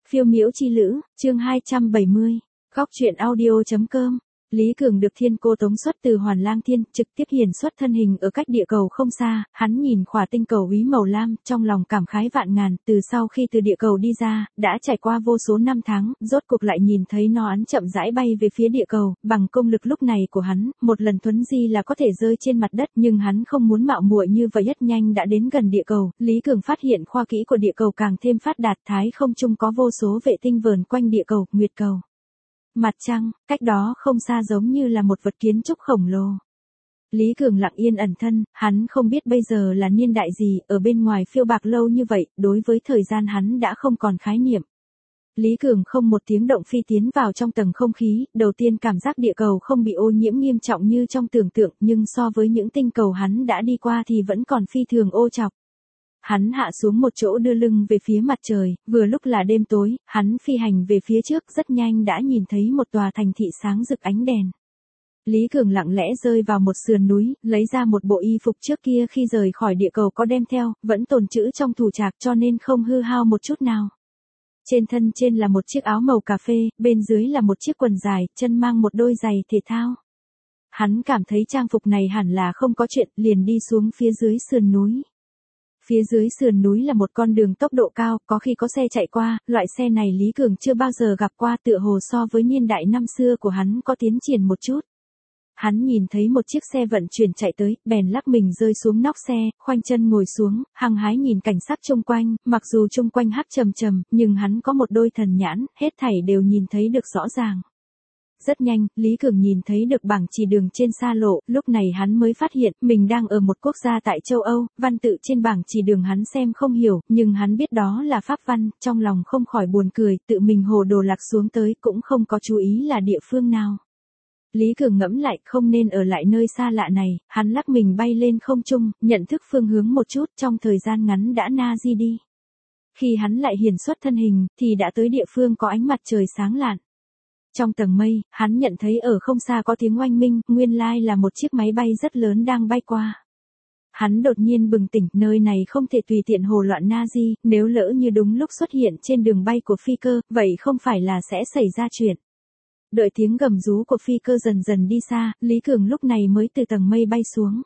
Phiêu miễu chi lữ, chương 270, góc truyện audio.com. Lý Cường được Thiên Cô tống xuất từ Hoàn Lang Thiên, trực tiếp hiển xuất thân hình ở cách địa cầu không xa, hắn nhìn khỏa tinh cầu úy màu lam, trong lòng cảm khái vạn ngàn, từ sau khi từ địa cầu đi ra, đã trải qua vô số năm tháng, rốt cuộc lại nhìn thấy nó hắn chậm rãi bay về phía địa cầu, bằng công lực lúc này của hắn, một lần thuấn di là có thể rơi trên mặt đất, nhưng hắn không muốn mạo muội như vậy, rất nhanh đã đến gần địa cầu. Lý Cường phát hiện khoa kỹ của địa cầu càng thêm phát đạt, thái không trung có vô số vệ tinh vờn quanh địa cầu, nguyệt cầu, mặt trăng, cách đó không xa giống như là một vật kiến trúc khổng lồ. Lý Cường lặng yên ẩn thân, hắn không biết bây giờ là niên đại gì, ở bên ngoài phiêu bạc lâu như vậy, đối với thời gian hắn đã không còn khái niệm. Lý Cường không một tiếng động phi tiến vào trong tầng không khí, đầu tiên cảm giác địa cầu không bị ô nhiễm nghiêm trọng như trong tưởng tượng, nhưng so với những tinh cầu hắn đã đi qua thì vẫn còn phi thường ô trọc. Hắn hạ xuống một chỗ đưa lưng về phía mặt trời, vừa lúc là đêm tối, hắn phi hành về phía trước rất nhanh đã nhìn thấy một tòa thành thị sáng rực ánh đèn. Lý Cường lặng lẽ rơi vào một sườn núi, lấy ra một bộ y phục trước kia khi rời khỏi địa cầu có đem theo, vẫn tồn trữ trong tủ trạc cho nên không hư hao một chút nào. Trên thân trên là một chiếc áo màu cà phê, bên dưới là một chiếc quần dài, chân mang một đôi giày thể thao. Hắn cảm thấy trang phục này hẳn là không có chuyện, liền đi xuống phía dưới sườn núi. Phía dưới sườn núi là một con đường tốc độ cao, có khi có xe chạy qua, loại xe này Lý Cường chưa bao giờ gặp qua, tựa hồ so với niên đại năm xưa của hắn có tiến triển một chút. Hắn nhìn thấy một chiếc xe vận chuyển chạy tới, bèn lắc mình rơi xuống nóc xe, khoanh chân ngồi xuống, hăng hái nhìn cảnh sắc chung quanh, mặc dù chung quanh hắc trầm trầm, nhưng hắn có một đôi thần nhãn, hết thảy đều nhìn thấy được rõ ràng. Rất nhanh, Lý Cường nhìn thấy được bảng chỉ đường trên xa lộ, lúc này hắn mới phát hiện, mình đang ở một quốc gia tại châu Âu, văn tự trên bảng chỉ đường hắn xem không hiểu, nhưng hắn biết đó là pháp văn, trong lòng không khỏi buồn cười, tự mình hồ đồ lạc xuống tới, cũng không có chú ý là địa phương nào. Lý Cường ngẫm lại, không nên ở lại nơi xa lạ này, hắn lắc mình bay lên không trung, nhận thức phương hướng một chút, trong thời gian ngắn đã na di đi. Khi hắn lại hiển xuất thân hình, thì đã tới địa phương có ánh mặt trời sáng lạn. Trong tầng mây, hắn nhận thấy ở không xa có tiếng oanh minh, nguyên lai là một chiếc máy bay rất lớn đang bay qua. Hắn đột nhiên bừng tỉnh, nơi này không thể tùy tiện hồ loạn Nazi, nếu lỡ như đúng lúc xuất hiện trên đường bay của phi cơ, vậy không phải là sẽ xảy ra chuyện. Đợi tiếng gầm rú của phi cơ dần dần đi xa, Lý Cường lúc này mới từ tầng mây bay xuống.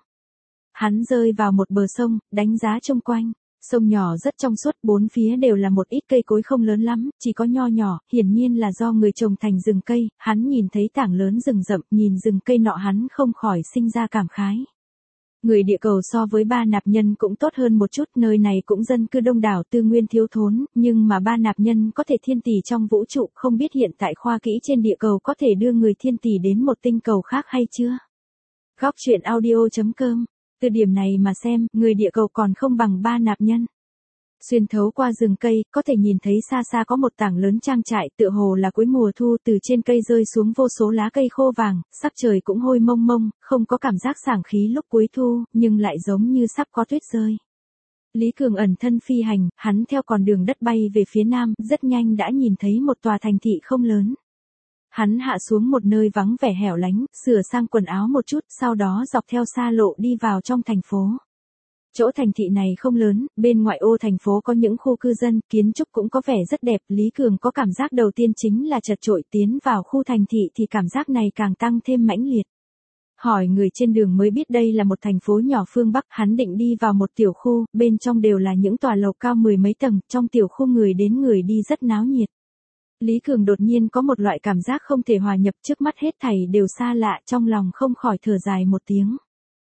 Hắn rơi vào một bờ sông, đánh giá chung quanh. Sông nhỏ rất trong suốt, bốn phía đều là một ít cây cối không lớn lắm, chỉ có nho nhỏ, hiển nhiên là do người trồng thành rừng cây, hắn nhìn thấy tảng lớn rừng rậm, nhìn rừng cây nọ hắn không khỏi sinh ra cảm khái. Người địa cầu so với Ba Nạp Nhân cũng tốt hơn một chút, nơi này cũng dân cư đông đảo tư nguyên thiếu thốn, nhưng mà Ba Nạp Nhân có thể thiên tỷ trong vũ trụ, không biết hiện tại khoa kỹ trên địa cầu có thể đưa người thiên tỷ đến một tinh cầu khác hay chưa? Góc truyện audio.com. Từ điểm này mà xem, người địa cầu còn không bằng Ba Nạp Nhân. Xuyên thấu qua rừng cây, có thể nhìn thấy xa xa có một tảng lớn trang trại, tựa hồ là cuối mùa thu, từ trên cây rơi xuống vô số lá cây khô vàng, sắc trời cũng hôi mông mông, không có cảm giác sảng khí lúc cuối thu, nhưng lại giống như sắp có tuyết rơi. Lý Cường ẩn thân phi hành, hắn theo con đường đất bay về phía nam, rất nhanh đã nhìn thấy một tòa thành thị không lớn. Hắn hạ xuống một nơi vắng vẻ hẻo lánh, sửa sang quần áo một chút, sau đó dọc theo xa lộ đi vào trong thành phố. Chỗ thành thị này không lớn, bên ngoại ô thành phố có những khu cư dân, kiến trúc cũng có vẻ rất đẹp, Lý Cường có cảm giác đầu tiên chính là chật chội, tiến vào khu thành thị thì cảm giác này càng tăng thêm mãnh liệt. Hỏi người trên đường mới biết đây là một thành phố nhỏ phương Bắc, hắn định đi vào một tiểu khu, bên trong đều là những tòa lầu cao mười mấy tầng, trong tiểu khu người đến người đi rất náo nhiệt. Lý Cường đột nhiên có một loại cảm giác không thể hòa nhập, trước mắt hết thảy đều xa lạ, trong lòng không khỏi thở dài một tiếng.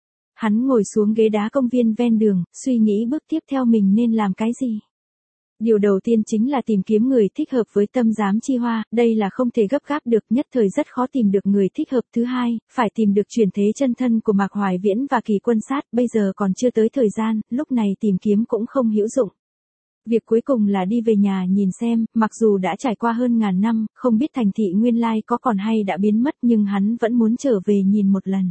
Hắn ngồi xuống ghế đá công viên ven đường, suy nghĩ bước tiếp theo mình nên làm cái gì. Điều đầu tiên chính là tìm kiếm người thích hợp với Tâm Giám Chi Hoa, đây là không thể gấp gáp được, nhất thời rất khó tìm được người thích hợp. Thứ hai, phải tìm được chuyển thế chân thân của Mạc Hoài Viễn và Kỳ Quân Sát, bây giờ còn chưa tới thời gian, lúc này tìm kiếm cũng không hữu dụng. Việc cuối cùng là đi về nhà nhìn xem, mặc dù đã trải qua hơn ngàn năm, không biết thành thị nguyên lai có còn hay đã biến mất, nhưng hắn vẫn muốn trở về nhìn một lần.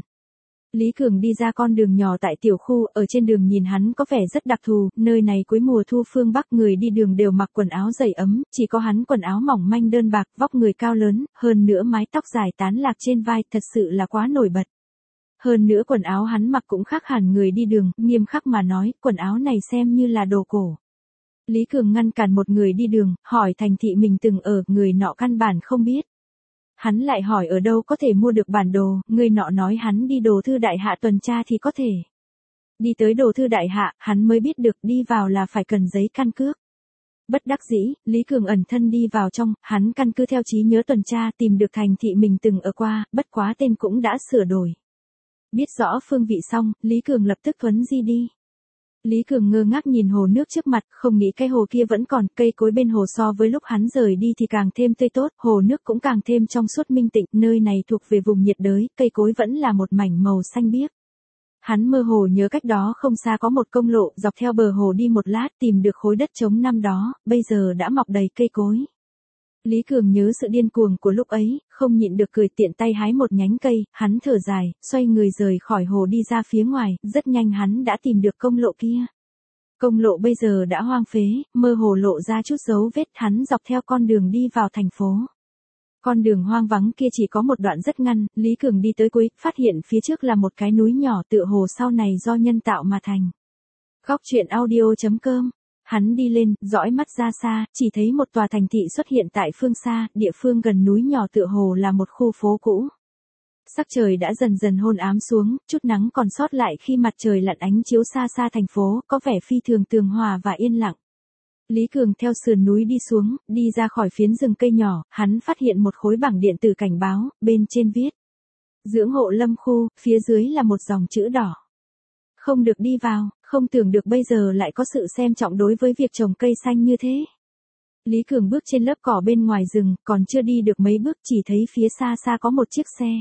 Lý Cường đi ra con đường nhỏ tại tiểu khu, ở trên đường nhìn hắn có vẻ rất đặc thù, nơi này cuối mùa thu phương Bắc người đi đường đều mặc quần áo dày ấm, chỉ có hắn quần áo mỏng manh đơn bạc, vóc người cao lớn, hơn nữa mái tóc dài tán lạc trên vai, thật sự là quá nổi bật. Hơn nữa quần áo hắn mặc cũng khác hẳn người đi đường, nghiêm khắc mà nói, quần áo này xem như là đồ cổ. Lý Cường ngăn cản một người đi đường, hỏi thành thị mình từng ở, người nọ căn bản không biết. Hắn lại hỏi ở đâu có thể mua được bản đồ, người nọ nói hắn đi đồ thư đại hạ tuần tra thì có thể. Đi tới đồ thư đại hạ, hắn mới biết được đi vào là phải cần giấy căn cước. Bất đắc dĩ, Lý Cường ẩn thân đi vào trong, hắn căn cứ theo trí nhớ tuần tra tìm được thành thị mình từng ở qua, bất quá tên cũng đã sửa đổi. Biết rõ phương vị xong, Lý Cường lập tức thuấn di đi. Lý Cường ngơ ngác nhìn hồ nước trước mặt, không nghĩ cái hồ kia vẫn còn, cây cối bên hồ so với lúc hắn rời đi thì càng thêm tươi tốt, hồ nước cũng càng thêm trong suốt minh tịnh, nơi này thuộc về vùng nhiệt đới, cây cối vẫn là một mảnh màu xanh biếc. Hắn mơ hồ nhớ cách đó không xa có một công lộ, dọc theo bờ hồ đi một lát tìm được khối đất trống năm đó, bây giờ đã mọc đầy cây cối. Lý Cường nhớ sự điên cuồng của lúc ấy, không nhịn được cười, tiện tay hái một nhánh cây, hắn thở dài, xoay người rời khỏi hồ đi ra phía ngoài, rất nhanh hắn đã tìm được công lộ kia. Công lộ bây giờ đã hoang phế, mơ hồ lộ ra chút dấu vết, hắn dọc theo con đường đi vào thành phố. Con đường hoang vắng kia chỉ có một đoạn rất ngắn, Lý Cường đi tới cuối, phát hiện phía trước là một cái núi nhỏ, tựa hồ sau này do nhân tạo mà thành. Góc truyện audio.com. Hắn đi lên, dõi mắt ra xa, chỉ thấy một tòa thành thị xuất hiện tại phương xa, địa phương gần núi nhỏ tựa hồ là một khu phố cũ. Sắc trời đã dần dần hôn ám xuống, chút nắng còn sót lại khi mặt trời lặn ánh chiếu xa xa thành phố, có vẻ phi thường tường hòa và yên lặng. Lý Cường theo sườn núi đi xuống, đi ra khỏi phiến rừng cây nhỏ, hắn phát hiện một khối bảng điện tử cảnh báo, bên trên viết. Dưỡng hộ lâm khu, phía dưới là một dòng chữ đỏ. Không được đi vào, không tưởng được bây giờ lại có sự xem trọng đối với việc trồng cây xanh như thế. Lý Cường bước trên lớp cỏ bên ngoài rừng, còn chưa đi được mấy bước chỉ thấy phía xa xa có một chiếc xe.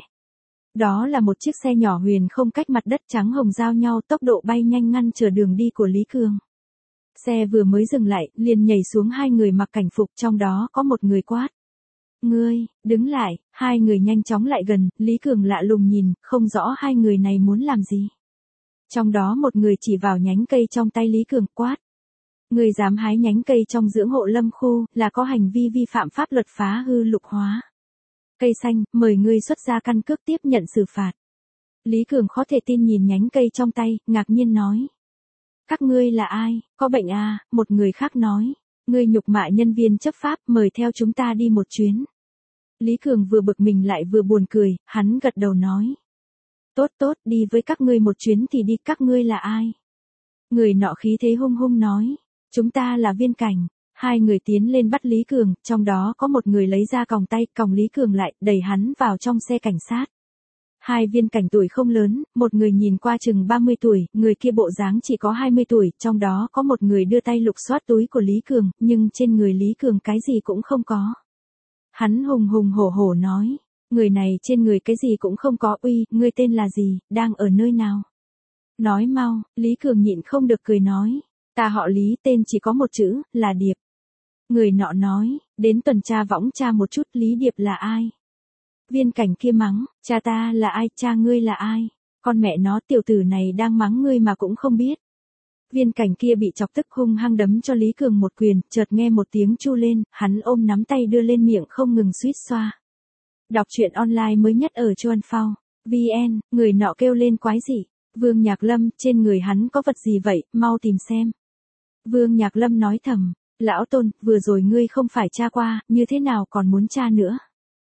Đó là một chiếc xe nhỏ huyền không cách mặt đất trắng hồng giao nhau, tốc độ bay nhanh ngăn trở đường đi của Lý Cường. Xe vừa mới dừng lại, liền nhảy xuống hai người mặc cảnh phục, trong đó có một người quát. Ngươi, đứng lại, hai người nhanh chóng lại gần, Lý Cường lạ lùng nhìn, không rõ hai người này muốn làm gì. Trong đó một người chỉ vào nhánh cây trong tay Lý Cường, quát. Ngươi dám hái nhánh cây trong dưỡng hộ lâm khu, là có hành vi vi phạm pháp luật phá hư lục hóa. Cây xanh, mời ngươi xuất ra căn cước tiếp nhận xử phạt. Lý Cường khó thể tin nhìn nhánh cây trong tay, ngạc nhiên nói. Các ngươi là ai, có bệnh à, một người khác nói. Ngươi nhục mạ nhân viên chấp pháp, mời theo chúng ta đi một chuyến. Lý Cường vừa bực mình lại vừa buồn cười, hắn gật đầu nói. Tốt tốt, đi với các ngươi một chuyến thì đi, các ngươi là ai? Người nọ khí thế hung hung nói. Chúng ta là viên cảnh. Hai người tiến lên bắt Lý Cường, trong đó có một người lấy ra còng tay, còng Lý Cường lại, đẩy hắn vào trong xe cảnh sát. Hai viên cảnh tuổi không lớn, một người nhìn qua chừng 30 tuổi, người kia bộ dáng chỉ có 20 tuổi, trong đó có một người đưa tay lục soát túi của Lý Cường, nhưng trên người Lý Cường cái gì cũng không có. Hắn hùng hùng hổ hổ nói, người này trên người cái gì cũng không có, uy, ngươi tên là gì, đang ở nơi nào? Nói mau, Lý Cường nhịn không được cười nói, ta họ Lý, tên chỉ có một chữ, là Điệp. Người nọ nói, đến tuần tra võng tra một chút, Lý Điệp là ai? Viên cảnh kia mắng, cha ta là ai, cha ngươi là ai? Con mẹ nó, tiểu tử này đang mắng ngươi mà cũng không biết. Viên cảnh kia bị chọc tức hung hăng đấm cho Lý Cường một quyền, chợt nghe một tiếng chu lên, hắn ôm nắm tay đưa lên miệng không ngừng suýt xoa. Đọc truyện online mới nhất ở Chuan Phao. VN, người nọ kêu lên quái dị. Vương Nhạc Lâm, trên người hắn có vật gì vậy, mau tìm xem. Vương Nhạc Lâm nói thầm, lão Tôn, vừa rồi ngươi không phải tra qua, như thế nào còn muốn tra nữa.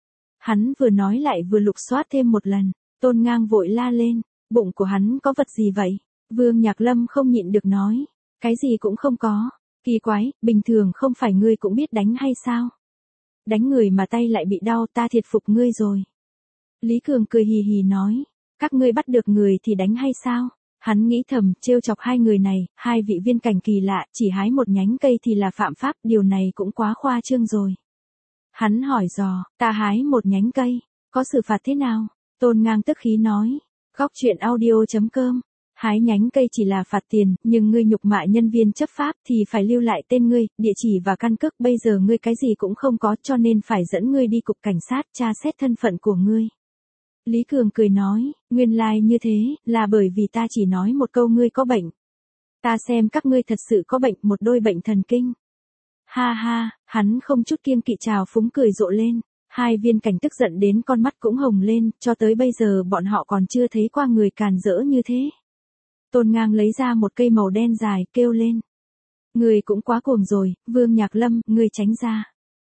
Hắn vừa nói lại vừa lục soát thêm một lần, Tôn Ngang vội la lên, bụng của hắn có vật gì vậy? Vương Nhạc Lâm không nhịn được nói, cái gì cũng không có, kỳ quái, bình thường không phải ngươi cũng biết đánh hay sao? Đánh người mà tay lại bị đau, ta thiệt phục ngươi rồi. Lý Cường cười hì hì nói, các ngươi bắt được người thì đánh hay sao? Hắn nghĩ thầm, trêu chọc hai người này, hai vị viên cảnh kỳ lạ, chỉ hái một nhánh cây thì là phạm pháp, điều này cũng quá khoa trương rồi. Hắn hỏi dò, ta hái một nhánh cây, có xử phạt thế nào? Tôn Ngang tức khí nói, góc truyện audio.com, hái nhánh cây chỉ là phạt tiền, nhưng ngươi nhục mạ nhân viên chấp pháp thì phải lưu lại tên ngươi, địa chỉ và căn cước, bây giờ ngươi cái gì cũng không có cho nên phải dẫn ngươi đi cục cảnh sát tra xét thân phận của ngươi. Lý Cường cười nói, nguyên lai như thế, là bởi vì ta chỉ nói một câu ngươi có bệnh. Ta xem các ngươi thật sự có bệnh, một đôi bệnh thần kinh. Ha ha, hắn không chút kiêng kỵ trào phúng cười rộ lên. Hai viên cảnh tức giận đến con mắt cũng hồng lên, cho tới bây giờ bọn họ còn chưa thấy qua người càn rỡ như thế. Tôn Ngang lấy ra một cây màu đen dài, kêu lên. Ngươi cũng quá cuồng rồi, Vương Nhạc Lâm, ngươi tránh ra.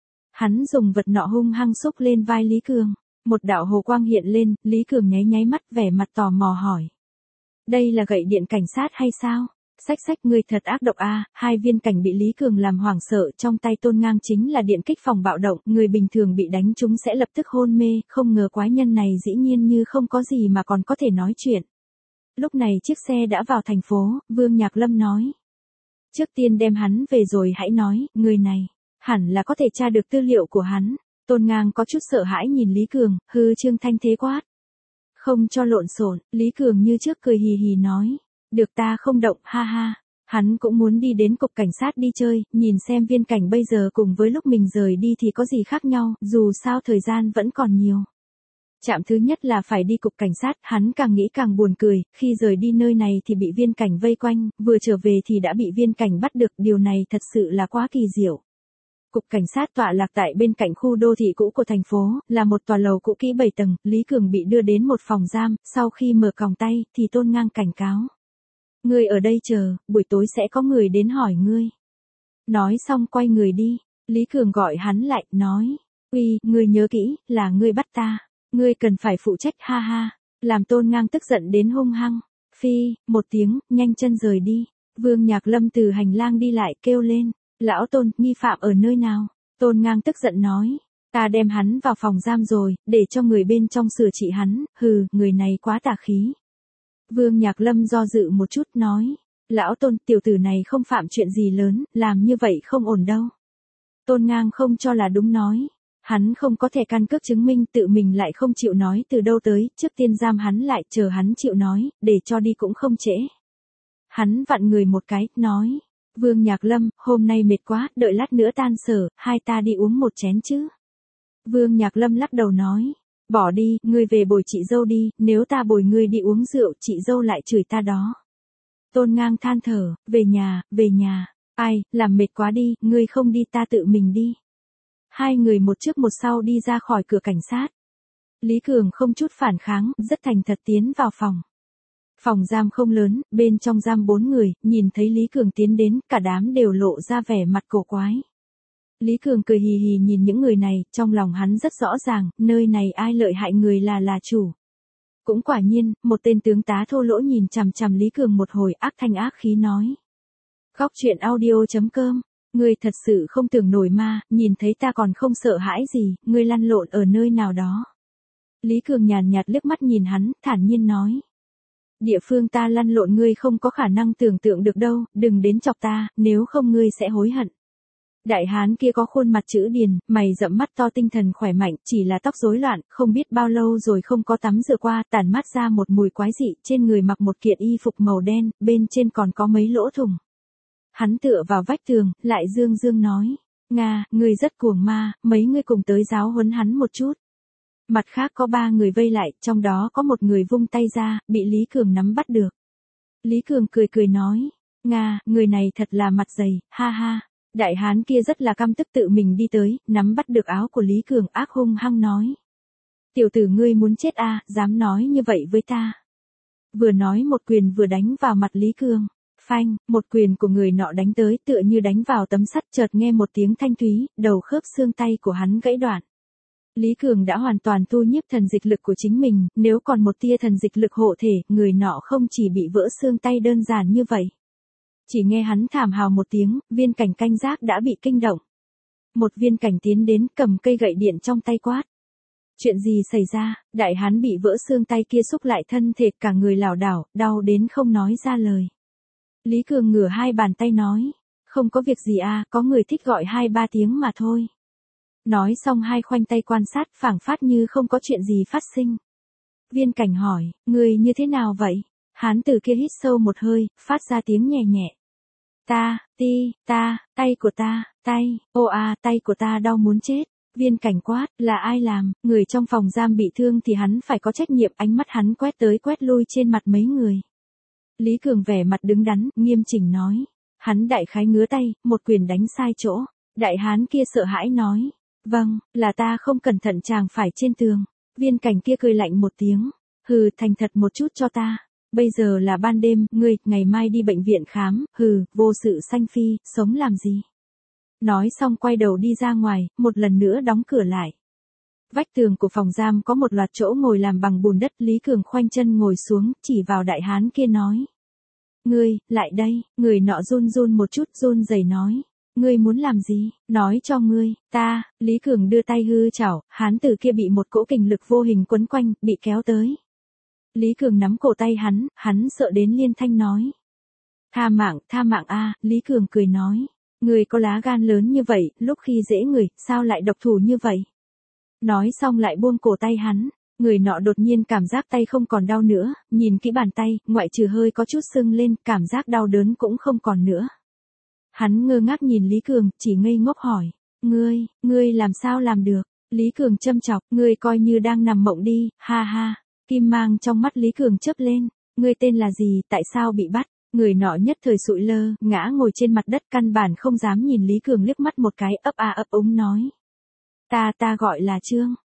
Hắn dùng vật nọ hung hăng xúc lên vai Lý Cường. Một đạo hồ quang hiện lên, Lý Cường nháy nháy mắt vẻ mặt tò mò hỏi. Đây là gậy điện cảnh sát hay sao? Xách xách, ngươi thật ác độc a. Hai viên cảnh bị Lý Cường làm hoảng sợ, trong tay Tôn Ngang chính là điện kích phòng bạo động, người bình thường bị đánh trúng sẽ lập tức hôn mê, không ngờ quái nhân này dĩ nhiên như không có gì mà còn có thể nói chuyện. Lúc này chiếc xe đã vào thành phố, Vương Nhạc Lâm nói. Trước tiên đem hắn về rồi hãy nói, người này, hẳn là có thể tra được tư liệu của hắn. Tôn Ngang có chút sợ hãi nhìn Lý Cường, hư Trương Thanh thế quát. Không cho lộn xộn, Lý Cường như trước cười hì hì nói. Được ta không động, ha ha. Hắn cũng muốn đi đến cục cảnh sát đi chơi, nhìn xem viên cảnh bây giờ cùng với lúc mình rời đi thì có gì khác nhau, dù sao thời gian vẫn còn nhiều. Trạm thứ nhất là phải đi cục cảnh sát, hắn càng nghĩ càng buồn cười, khi rời đi nơi này thì bị viên cảnh vây quanh, vừa trở về thì đã bị viên cảnh bắt được, điều này thật sự là quá kỳ diệu. Cục cảnh sát tọa lạc tại bên cạnh khu đô thị cũ của thành phố, là một tòa lầu cũ kỹ 7 tầng, Lý Cường bị đưa đến một phòng giam, sau khi mở còng tay, thì Tôn Ngang cảnh cáo. Ngươi ở đây chờ, buổi tối sẽ có người đến hỏi ngươi. Nói xong quay người đi, Lý Cường gọi hắn lại, nói. Uy, ngươi nhớ kỹ, là ngươi bắt ta. Ngươi cần phải phụ trách, ha ha. Làm Tôn Ngang tức giận đến hung hăng. Phi, một tiếng, nhanh chân rời đi. Vương Nhạc Lâm từ hành lang đi lại kêu lên. Lão Tôn, nghi phạm ở nơi nào? Tôn Ngang tức giận nói. Ta đem hắn vào phòng giam rồi, để cho người bên trong sửa trị hắn. Hừ, người này quá tà khí. Vương Nhạc Lâm do dự một chút nói. Lão Tôn, tiểu tử này không phạm chuyện gì lớn, làm như vậy không ổn đâu. Tôn Ngang không cho là đúng nói. Hắn không có thẻ căn cước chứng minh, tự mình lại không chịu nói từ đâu tới, trước tiên giam hắn lại, chờ hắn chịu nói, để cho đi cũng không trễ. Hắn vặn người một cái, nói. Vương Nhạc Lâm, hôm nay mệt quá, đợi lát nữa tan sở, hai ta đi uống một chén chứ. Vương Nhạc Lâm lắc đầu nói. Bỏ đi, ngươi về bồi chị dâu đi, nếu ta bồi ngươi đi uống rượu, chị dâu lại chửi ta đó. Tôn Ngang than thở, về nhà. Ai, làm mệt quá đi, ngươi không đi ta tự mình đi. Hai người một trước một sau đi ra khỏi cửa cảnh sát. Lý Cường không chút phản kháng, rất thành thật tiến vào phòng. Phòng giam không lớn, bên trong giam 4 người, nhìn thấy Lý Cường tiến đến, cả đám đều lộ ra vẻ mặt cổ quái. Lý Cường cười hì hì nhìn những người này, trong lòng hắn rất rõ ràng, nơi này ai lợi hại người là chủ. Cũng quả nhiên, một tên tướng tá thô lỗ nhìn chằm chằm Lý Cường một hồi, ác thanh ác khí nói. Góc truyện audio.com, ngươi thật sự không tưởng nổi ma, nhìn thấy ta còn không sợ hãi gì, ngươi lăn lộn ở nơi nào đó. Lý Cường nhàn nhạt liếc mắt nhìn hắn, thản nhiên nói. Địa phương ta lăn lộn ngươi không có khả năng tưởng tượng được đâu, đừng đến chọc ta, nếu không ngươi sẽ hối hận. Đại hán kia có khuôn mặt chữ điền, mày rậm mắt to, tinh thần khỏe mạnh, chỉ là tóc rối loạn, không biết bao lâu rồi không có tắm rửa qua, tản mát ra một mùi quái dị, trên người mặc một kiện y phục màu đen, bên trên còn có mấy lỗ thủng. Hắn tựa vào vách tường, lại dương nói. Nga, ngươi rất cuồng ma, mấy ngươi cùng tới giáo huấn hắn một chút. Mặt khác có 3 người vây lại, trong đó có một người vung tay ra, bị Lý Cường nắm bắt được. Lý Cường cười nói. Nga, người này thật là mặt dày, ha ha. Đại hán kia rất là căm tức tự mình đi tới, nắm bắt được áo của Lý Cường, ác hung hăng nói. Tiểu tử ngươi muốn chết à, dám nói như vậy với ta. Vừa nói một quyền vừa đánh vào mặt Lý Cường. Phanh, một quyền của người nọ đánh tới tựa như đánh vào tấm sắt, chợt nghe một tiếng thanh thúy, đầu khớp xương tay của hắn gãy đoạn. Lý Cường đã hoàn toàn thu nhiếp thần dịch lực của chính mình, nếu còn một tia thần dịch lực hộ thể, người nọ không chỉ bị vỡ xương tay đơn giản như vậy. Chỉ nghe hắn thảm hào một tiếng, viên cảnh canh gác đã bị kinh động. Một viên cảnh tiến đến cầm cây gậy điện trong tay quát. Chuyện gì xảy ra, đại hán bị vỡ xương tay kia xúc lại thân thể, cả người lảo đảo, đau đến không nói ra lời. Lý Cường ngửa hai bàn tay nói, không có việc gì à, có người thích gọi 2-3 tiếng mà thôi. Nói xong hai khoanh tay quan sát, phảng phất như không có chuyện gì phát sinh. Viên cảnh hỏi, người như thế nào vậy? Hán tử kia hít sâu một hơi, phát ra tiếng nhẹ nhẹ. Tay của ta, tay của ta đau muốn chết. Viên cảnh quát, là ai làm, người trong phòng giam bị thương thì hắn phải có trách nhiệm, ánh mắt hắn quét tới quét lui trên mặt mấy người. Lý Cường vẻ mặt đứng đắn, nghiêm chỉnh nói. Hắn đại khái ngứa tay, một quyền đánh sai chỗ. Đại hán kia sợ hãi nói. Vâng, là ta không cẩn thận chàng phải trên tường. Viên cảnh kia cười lạnh một tiếng. Hừ, thành thật một chút cho ta. bây giờ là ban đêm, ngươi, ngày mai đi bệnh viện khám, hừ, vô sự sanh phi, sống làm gì. Nói xong quay đầu đi ra ngoài, một lần nữa đóng cửa lại. Vách tường của phòng giam có một loạt chỗ ngồi làm bằng bùn đất, Lý Cường khoanh chân ngồi xuống, chỉ vào đại hán kia nói. Ngươi, lại đây, người nọ run run một chút, run rẩy nói. Ngươi muốn làm gì, nói cho ngươi, ta, Lý Cường đưa tay hư chảo, hán tử kia bị một cỗ kình lực vô hình quấn quanh, bị kéo tới. Lý Cường nắm cổ tay hắn sợ đến liên thanh nói. Tha mạng a, Lý Cường cười nói. Ngươi có lá gan lớn như vậy, lúc khi dễ người, sao lại độc thủ như vậy? Nói xong lại buông cổ tay hắn. Người nọ đột nhiên cảm giác tay không còn đau nữa, nhìn kỹ bàn tay, ngoại trừ hơi có chút sưng lên, cảm giác đau đớn cũng không còn nữa. Hắn ngơ ngác nhìn Lý Cường, chỉ ngây ngốc hỏi. Ngươi làm sao làm được? Lý Cường châm chọc, ngươi coi như đang nằm mộng đi, ha ha. Kim mang trong mắt Lý Cường chớp lên. Ngươi tên là gì, tại sao bị bắt? Người nọ nhất thời sụi lơ, ngã ngồi trên mặt đất, căn bản không dám nhìn Lý Cường liếc mắt một cái, ấp úng nói. Ta gọi là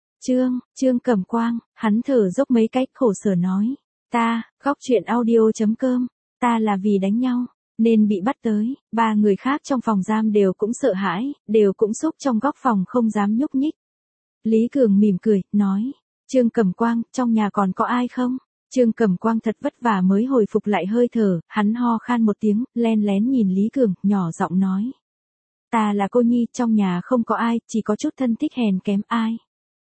Trương Cẩm Quang, hắn thở dốc mấy cách khổ sở nói. Góc truyện audio.com, ta là vì đánh nhau, nên bị bắt tới, 3 người khác trong phòng giam đều cũng sợ hãi, đều cũng xúc trong góc phòng không dám nhúc nhích. Lý Cường mỉm cười, nói. Trương Cẩm Quang, trong nhà còn có ai không? Trương Cẩm Quang thật vất vả mới hồi phục lại hơi thở, hắn ho khan một tiếng, len lén nhìn Lý Cường, nhỏ giọng nói. Ta là cô nhi, trong nhà không có ai, chỉ có chút thân thích hèn kém ai.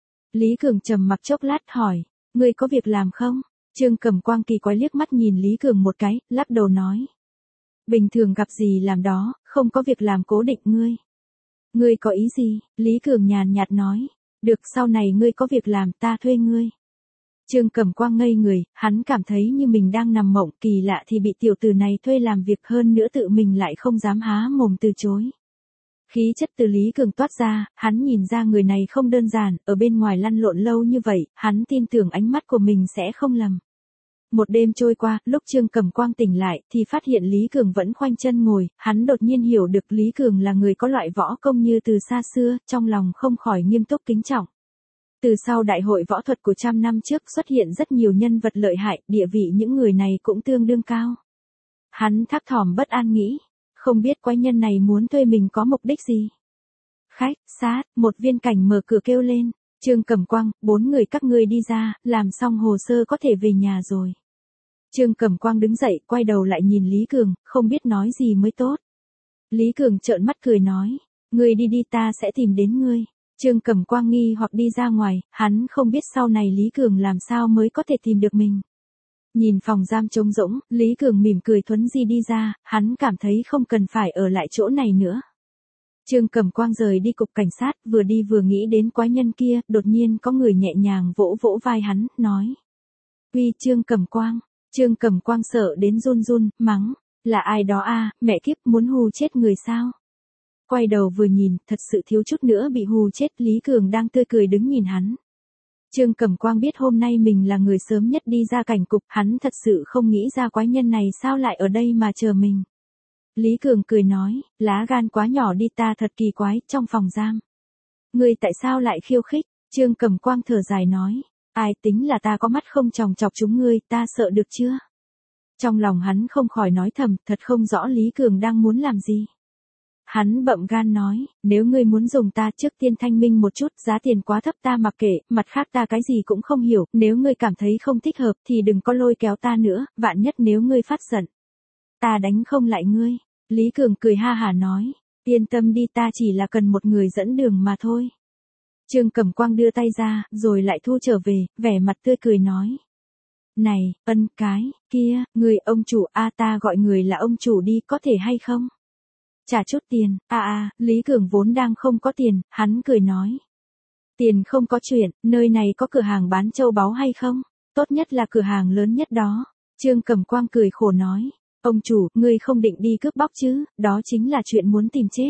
Lý Cường trầm mặc chốc lát hỏi, ngươi có việc làm không? Trương Cẩm Quang kỳ quái liếc mắt nhìn Lý Cường một cái, lắc đầu nói. Bình thường gặp gì làm đó, không có việc làm cố định ngươi. Ngươi có ý gì? Lý Cường nhàn nhạt nói. Được, sau này ngươi có việc làm, ta thuê ngươi. Trương Cẩm Quang ngây người, hắn cảm thấy như mình đang nằm mộng, kỳ lạ thì bị tiểu tử này thuê làm việc, hơn nữa tự mình lại không dám há mồm từ chối. Khí chất từ Lý Cường toát ra, hắn nhìn ra người này không đơn giản, ở bên ngoài lăn lộn lâu như vậy, hắn tin tưởng ánh mắt của mình sẽ không lầm. Một đêm trôi qua, lúc Trương Cẩm Quang tỉnh lại, thì phát hiện Lý Cường vẫn khoanh chân ngồi, hắn đột nhiên hiểu được Lý Cường là người có loại võ công như từ xa xưa, trong lòng không khỏi nghiêm túc kính trọng. Từ sau đại hội võ thuật của 100 năm trước xuất hiện rất nhiều nhân vật lợi hại, địa vị những người này cũng tương đương cao. Hắn thắc thỏm bất an nghĩ, không biết quái nhân này muốn thuê mình có mục đích gì. Khách sát, một viên cảnh mở cửa kêu lên, Trương Cẩm Quang, 4 người các ngươi đi ra, làm xong hồ sơ có thể về nhà rồi. Trương Cẩm Quang đứng dậy, quay đầu lại nhìn Lý Cường, không biết nói gì mới tốt. Lý Cường trợn mắt cười nói, ngươi đi đi, ta sẽ tìm đến ngươi. Trương Cẩm Quang nghi hoặc đi ra ngoài, hắn không biết sau này Lý Cường làm sao mới có thể tìm được mình. Nhìn phòng giam trống rỗng, Lý Cường mỉm cười thuấn di đi ra, hắn cảm thấy không cần phải ở lại chỗ này nữa. Trương Cẩm Quang rời đi cục cảnh sát, vừa đi vừa nghĩ đến quái nhân kia, đột nhiên có người nhẹ nhàng vỗ vỗ vai hắn, nói. Uy Trương Cẩm Quang. Trương Cẩm Quang sợ đến run run, mắng. Là ai đó a, mẹ kiếp, muốn hù chết người sao? Quay đầu vừa nhìn, thật sự thiếu chút nữa bị hù chết, Lý Cường đang tươi cười đứng nhìn hắn. Trương Cẩm Quang biết hôm nay mình là người sớm nhất đi ra cảnh cục, hắn thật sự không nghĩ ra quái nhân này sao lại ở đây mà chờ mình. Lý Cường cười nói, lá gan quá nhỏ đi, ta thật kỳ quái, trong phòng giam. Ngươi tại sao lại khiêu khích? Trương Cẩm Quang thở dài nói, ai tính là ta có mắt không tròng chọc chúng ngươi, ta sợ được chưa? Trong lòng hắn không khỏi nói thầm, thật không rõ Lý Cường đang muốn làm gì. Hắn bậm gan nói, nếu ngươi muốn dùng ta trước tiên thanh minh một chút, giá tiền quá thấp ta mặc kệ, mặt khác ta cái gì cũng không hiểu, nếu ngươi cảm thấy không thích hợp thì đừng có lôi kéo ta nữa, vạn nhất nếu ngươi phát giận. Ta đánh không lại ngươi. Lý Cường cười ha hả nói, yên tâm đi, ta chỉ là cần một người dẫn đường mà thôi. Trương Cẩm Quang đưa tay ra, rồi lại thu trở về, vẻ mặt tươi cười nói. Này, ân cái, kia, người ông chủ, ta gọi người là ông chủ đi, có thể hay không? Trả chút tiền, Lý Cường vốn đang không có tiền, hắn cười nói. Tiền không có chuyện, nơi này có cửa hàng bán châu báu hay không? Tốt nhất là cửa hàng lớn nhất đó. Trương Cẩm Quang cười khổ nói. Ông chủ, ngươi không định đi cướp bóc chứ, đó chính là chuyện muốn tìm chết.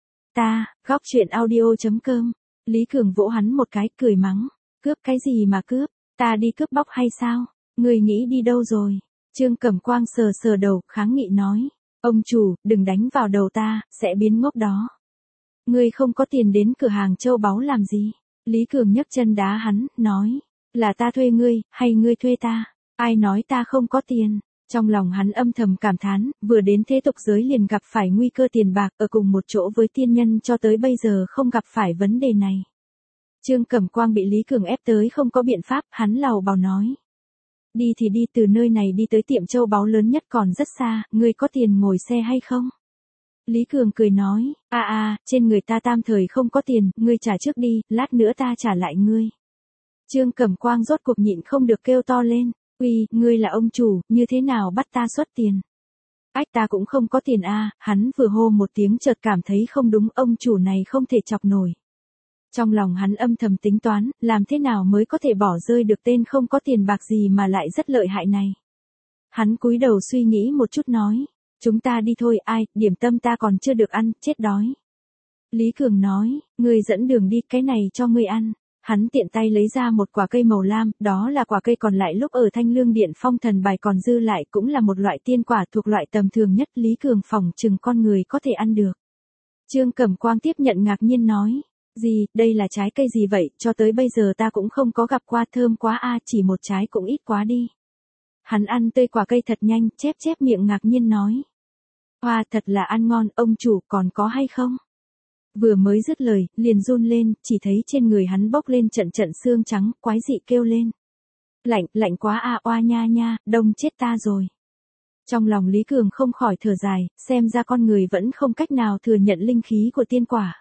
Góc truyện audio.com. Lý Cường vỗ hắn một cái, cười mắng. Cướp cái gì mà cướp, ta đi cướp bóc hay sao? Ngươi nghĩ đi đâu rồi? Trương Cẩm Quang sờ sờ đầu, kháng nghị nói. Ông chủ, đừng đánh vào đầu ta, sẽ biến ngốc đó. Ngươi không có tiền đến cửa hàng châu báu làm gì? Lý Cường nhấc chân đá hắn, nói. Là ta thuê ngươi, hay ngươi thuê ta? Ai nói ta không có tiền? Trong lòng hắn âm thầm cảm thán, vừa đến thế tục giới liền gặp phải nguy cơ tiền bạc, ở cùng một chỗ với tiên nhân cho tới bây giờ không gặp phải vấn đề này. Trương Cẩm Quang bị Lý Cường ép tới không có biện pháp, hắn lầu bầu nói. Đi thì đi, từ nơi này đi tới tiệm châu báu lớn nhất còn rất xa, ngươi có tiền ngồi xe hay không? Lý Cường cười nói, trên người ta tam thời không có tiền, ngươi trả trước đi, lát nữa ta trả lại ngươi. Trương Cẩm Quang rốt cuộc nhịn không được kêu to lên, uy, ngươi là ông chủ, như thế nào bắt ta xuất tiền? Ách, ta cũng không có tiền hắn vừa hô một tiếng chợt cảm thấy không đúng, ông chủ này không thể chọc nổi. Trong lòng hắn âm thầm tính toán, làm thế nào mới có thể bỏ rơi được tên không có tiền bạc gì mà lại rất lợi hại này. Hắn cúi đầu suy nghĩ một chút nói, chúng ta đi thôi, điểm tâm ta còn chưa được ăn, chết đói. Lý Cường nói, ngươi dẫn đường đi, cái này cho ngươi ăn. Hắn tiện tay lấy ra một quả cây màu lam, đó là quả cây còn lại lúc ở Thanh Lương Điện phong thần bài còn dư lại, cũng là một loại tiên quả thuộc loại tầm thường nhất, Lý Cường phỏng chừng con người có thể ăn được. Trương Cẩm Quang tiếp nhận ngạc nhiên nói, gì, đây là trái cây gì vậy, cho tới bây giờ ta cũng không có gặp qua, thơm quá chỉ một trái cũng ít quá đi. Hắn ăn tươi quả cây thật nhanh, chép miệng ngạc nhiên nói. Hoa, thật là ăn ngon, ông chủ còn có hay không? Vừa mới dứt lời, liền run lên, chỉ thấy trên người hắn bốc lên trận trận xương trắng, quái dị kêu lên. Lạnh quá oa nha, đông chết ta rồi. Trong lòng Lý Cường không khỏi thở dài, xem ra con người vẫn không cách nào thừa nhận linh khí của tiên quả.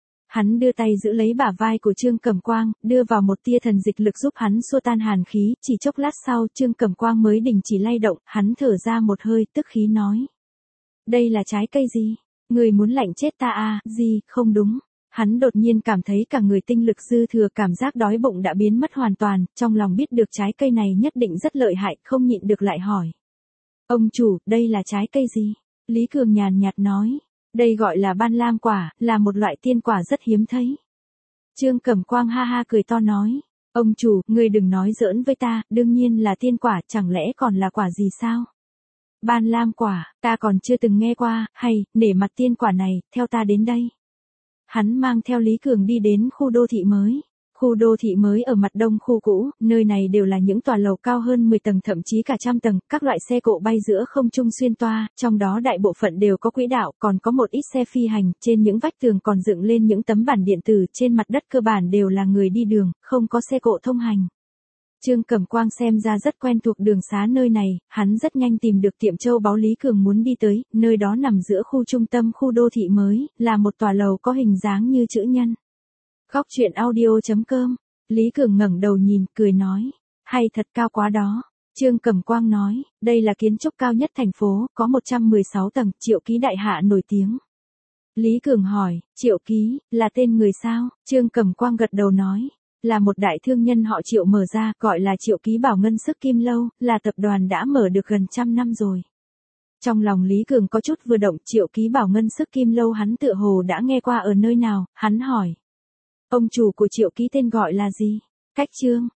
Hắn đưa tay giữ lấy bả vai của Trương Cẩm Quang, đưa vào một tia thần dịch lực giúp hắn xua tan hàn khí, chỉ chốc lát sau Trương Cẩm Quang mới đình chỉ lay động, hắn thở ra một hơi, tức khí nói. Đây là trái cây gì? Người muốn lạnh chết ta gì, không đúng. Hắn đột nhiên cảm thấy cả người tinh lực dư thừa, cảm giác đói bụng đã biến mất hoàn toàn, trong lòng biết được trái cây này nhất định rất lợi hại, không nhịn được lại hỏi. Ông chủ, đây là trái cây gì? Lý Cường nhàn nhạt nói. Đây gọi là ban lam quả, là một loại tiên quả rất hiếm thấy. Trương Cẩm Quang ha ha cười to nói. Ông chủ, ngươi đừng nói giỡn với ta, đương nhiên là tiên quả, chẳng lẽ còn là quả gì sao? Ban lam quả, ta còn chưa từng nghe qua, hay, nể mặt tiên quả này, theo ta đến đây. Hắn mang theo Lý Cường đi đến khu đô thị mới. Khu đô thị mới ở mặt đông khu cũ, nơi này đều là những tòa lầu cao hơn 10 tầng thậm chí cả trăm tầng, các loại xe cộ bay giữa không trung xuyên toa, trong đó đại bộ phận đều có quỹ đạo, còn có một ít xe phi hành, trên những vách tường còn dựng lên những tấm bản điện tử, trên mặt đất cơ bản đều là người đi đường, không có xe cộ thông hành. Trương Cẩm Quang xem ra rất quen thuộc đường xá nơi này, hắn rất nhanh tìm được tiệm châu báu Lý Cường muốn đi tới, nơi đó nằm giữa khu trung tâm khu đô thị mới, là một tòa lầu có hình dáng như chữ nhân. Góc truyện audio.com, Lý Cường ngẩng đầu nhìn, cười nói, hay thật, cao quá đó. Trương Cẩm Quang nói, đây là kiến trúc cao nhất thành phố, có 116 tầng, Triệu Ký đại hạ nổi tiếng. Lý Cường hỏi, Triệu Ký, là tên người sao? Trương Cẩm Quang gật đầu nói, là một đại thương nhân họ Triệu mở ra, gọi là Triệu Ký Bảo Ngân Sức Kim Lâu, là tập đoàn đã mở được gần 100 năm rồi. Trong lòng Lý Cường có chút vừa động, Triệu Ký Bảo Ngân Sức Kim Lâu hắn tựa hồ đã nghe qua ở nơi nào, hắn hỏi. Ông chủ của Triệu Ký tên gọi là gì? Cách Trương.